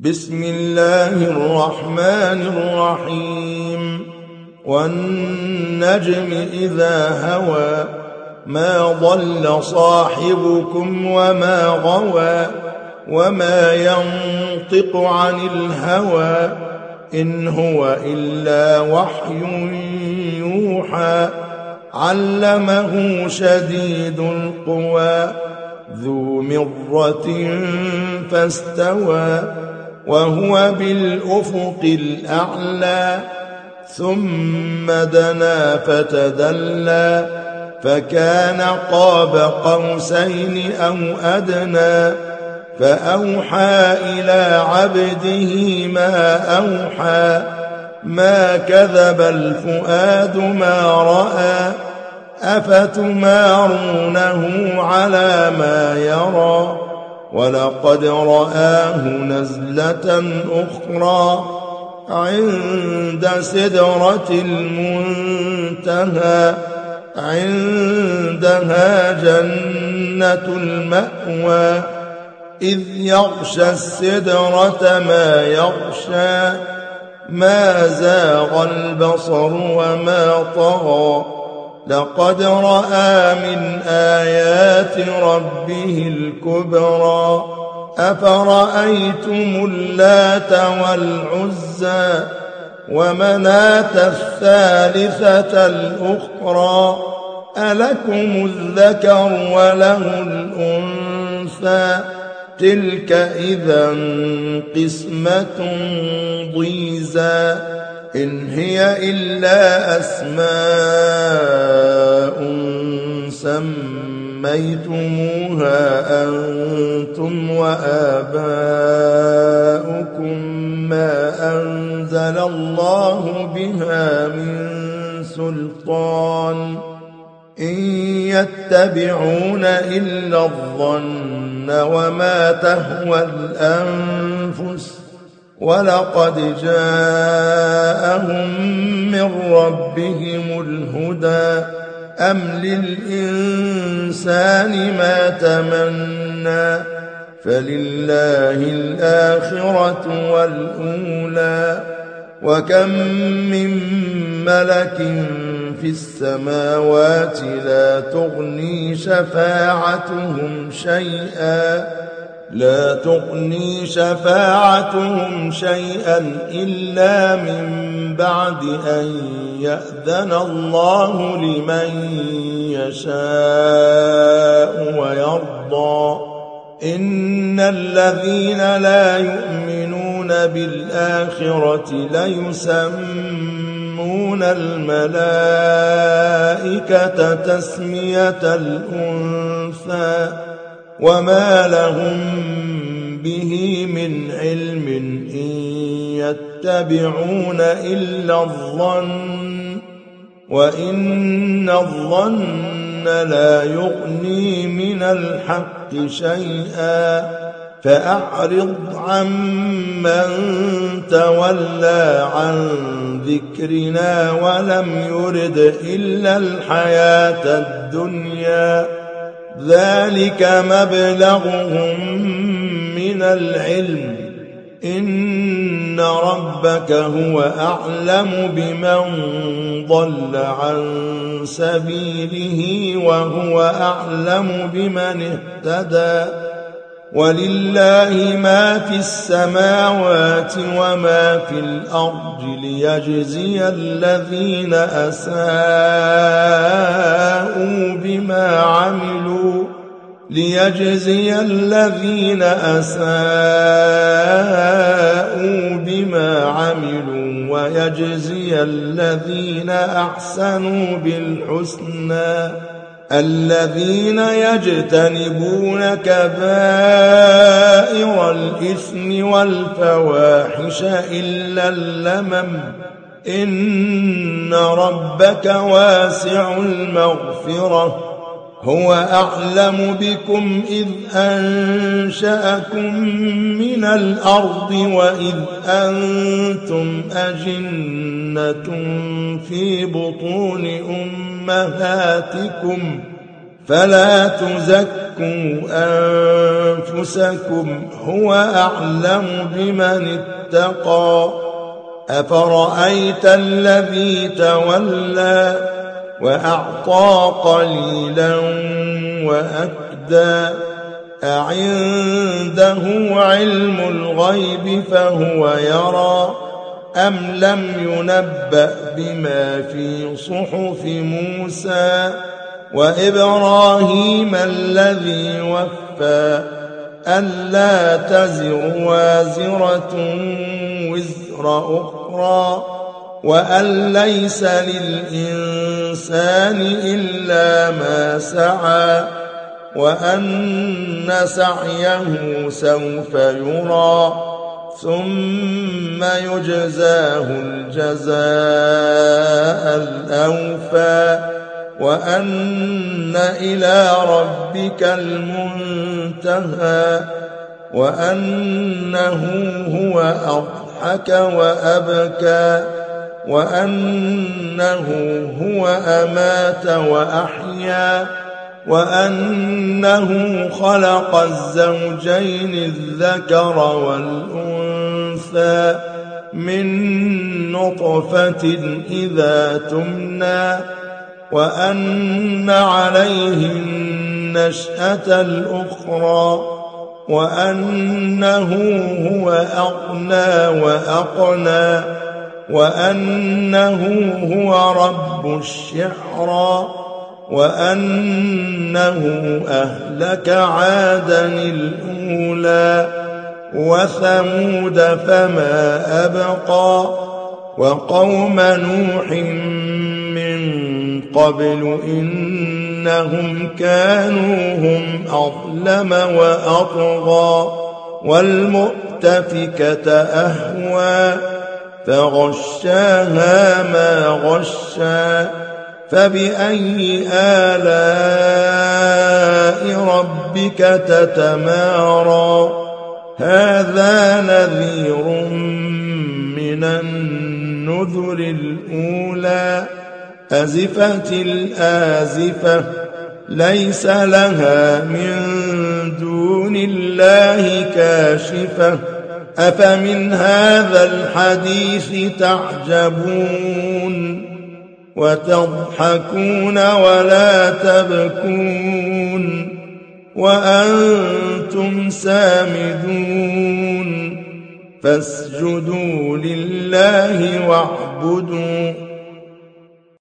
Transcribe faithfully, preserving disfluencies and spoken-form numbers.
بسم الله الرحمن الرحيم والنجم إذا هوى ما ضل صاحبكم وما غوى وما ينطق عن الهوى إن هو إلا وحي يوحى علمه شديد القوى ذو مرة فاستوى وهو بالأفق الأعلى ثم دنا فتدلى فكان قاب قوسين أو أدنى فأوحى إلى عبده ما أوحى ما كذب الفؤاد ما رأى أفتمارونه على ما يرى ولقد رآه نزلة أخرى عند سدرة المنتهى عندها جنة المأوى إذ يغشى السدرة ما يغشى ما زاغ البصر وما طغى لقد رأى من آيات ربه الكبرى أفرأيتم اللات والعزى ومناة الثالثة الأخرى ألكم الذكر وله الأنثى تلك إذا قسمة ضيزى إن هي إلا أسماء سميتموها أنتم وآباؤكم ما أنزل الله بها من سلطان إن يتبعون إلا الظن وما تهوى الأنفس ولقد جاءهم من ربهم الهدى أم للإنسان ما تمنى فلله الآخرة والأولى وكم من ملك في السماوات لا تغني شفاعتهم شيئا لا تغني شفاعتهم شيئا إلا من بعد أن يأذن الله لمن يشاء ويرضى إن الذين لا يؤمنون بالآخرة ليسمون الملائكة تسمية الأنثى وما لهم به من علم إن يتبعون إلا الظن وإن الظن لا يغني من الحق شيئا فأعرض عمن تولى عن ذكرنا ولم يرد إلا الحياة الدنيا ذلك مبلغهم من العلم إن ربك هو أعلم بمن ضل عن سبيله وهو أعلم بمن اهتدى ولله ما في السماوات وما في الأرض ليجزي الذين أساءوا بما عملوا ليجزي الذين أساءوا بما عملوا ويجزي الذين أحسنوا بالحسنى الذين يجتنبون كبائر الإثم والفواحش إلا اللمم إن ربك واسع المغفرة هو أعلم بكم إذ أنشأكم من الأرض وإذ أنتم أجنة في بطون أمهاتكم فلا تزكوا تزكوا أنفسكم هو أعلم بمن اتقى أفرأيت الذي تولى وأعطى قليلا وأكدى أعنده علم الغيب فهو يرى أم لم ينبأ بما في صحف موسى وإبراهيم الذي وفى ألا تزر وازرة وزر أخرى وأن ليس للإنسان إلا ما سعى وأن سعيه سوف يرى ثم يجزاه الجزاء الأوفى وأن إلى ربك المنتهى وأنه هو أضحك وأبكى وأنه هو أمات وأحيا وأنه خلق الزوجين الذكر والأنثى من نطفة إذا تمنى وأن عليه النشأة الأخرى وأنه هو أغنى وأقنى وأنه هو رب الشعرى وأنه أهلك عادا الأولى وثمود فما أبقى وقوم نوح من قبل إنهم كانوا هم أظلم وأطغى والمؤتفكة أهوى فغشاها ما غشا فبأي آلاء ربك تتمارى هذا نذير من النذر الأولى أزفت الآزفة ليس لها من دون الله كاشفة أفمن هذا الحديث تعجبون وتضحكون ولا تبكون وأنتم سامدون فاسجدوا لله واعبدوا